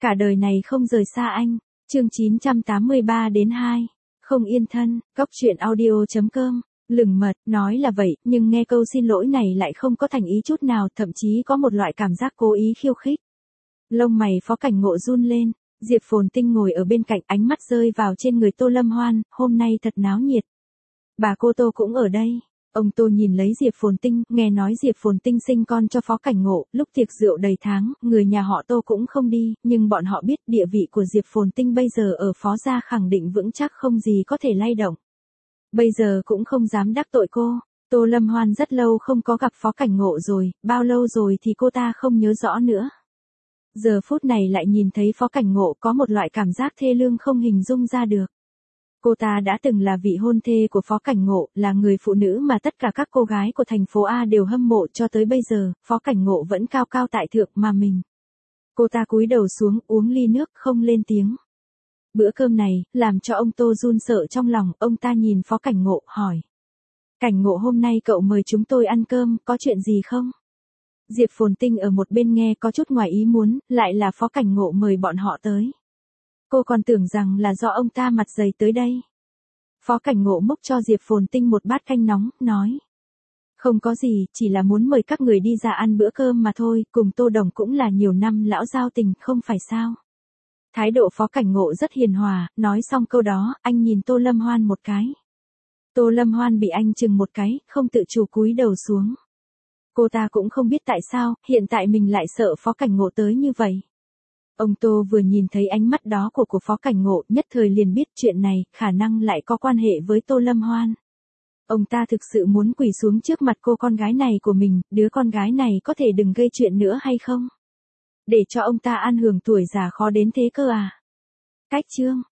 Cả đời này không rời xa anh. Chương 983-2. Không yên thân. Góc truyện audio.com. Lừng mật, nói là vậy, nhưng nghe câu xin lỗi này lại không có thành ý chút nào, thậm chí có một loại cảm giác cố ý khiêu khích. Lông mày Phó Cảnh Ngộ run lên, Diệp Phồn Tinh ngồi ở bên cạnh, ánh mắt rơi vào trên người Tô Lâm Hoan, hôm nay thật náo nhiệt. Bà cô Tô cũng ở đây. Ông Tô nhìn lấy Diệp Phồn Tinh, nghe nói Diệp Phồn Tinh sinh con cho Phó Cảnh Ngộ, lúc tiệc rượu đầy tháng, người nhà họ Tô cũng không đi, nhưng bọn họ biết địa vị của Diệp Phồn Tinh bây giờ ở Phó gia khẳng định vững chắc không gì có thể lay động. Bây giờ cũng không dám đắc tội cô. Tô Lâm Hoan rất lâu không có gặp Phó Cảnh Ngộ rồi, bao lâu rồi thì cô ta không nhớ rõ nữa. Giờ phút này lại nhìn thấy Phó Cảnh Ngộ, có một loại cảm giác thê lương không hình dung ra được. Cô ta đã từng là vị hôn thê của Phó Cảnh Ngộ, là người phụ nữ mà tất cả các cô gái của thành phố A đều hâm mộ, cho tới bây giờ, Phó Cảnh Ngộ vẫn cao cao tại thượng mà mình. Cô ta cúi đầu xuống, uống ly nước, không lên tiếng. Bữa cơm này, làm cho ông Tô run sợ trong lòng, ông ta nhìn Phó Cảnh Ngộ, hỏi. Cảnh Ngộ, hôm nay cậu mời chúng tôi ăn cơm, có chuyện gì không? Diệp Phồn Tinh ở một bên nghe có chút ngoài ý muốn, lại là Phó Cảnh Ngộ mời bọn họ tới. Cô còn tưởng rằng là do ông ta mặt dày tới đây. Phó Cảnh Ngộ múc cho Diệp Phồn Tinh một bát canh nóng, nói. Không có gì, chỉ là muốn mời các người đi ra ăn bữa cơm mà thôi, cùng Tô Đồng cũng là nhiều năm lão giao tình, không phải sao. Thái độ Phó Cảnh Ngộ rất hiền hòa, nói xong câu đó, anh nhìn Tô Lâm Hoan một cái. Tô Lâm Hoan bị anh chừng một cái, không tự chủ cúi đầu xuống. Cô ta cũng không biết tại sao, hiện tại mình lại sợ Phó Cảnh Ngộ tới như vậy. Ông Tô vừa nhìn thấy ánh mắt đó của Phó Cảnh Ngộ, nhất thời liền biết chuyện này, khả năng lại có quan hệ với Tô Lâm Hoan. Ông ta thực sự muốn quỳ xuống trước mặt cô con gái này của mình, đứa con gái này có thể đừng gây chuyện nữa hay không? Để cho ông ta an hưởng tuổi già khó đến thế cơ à? Cách chương.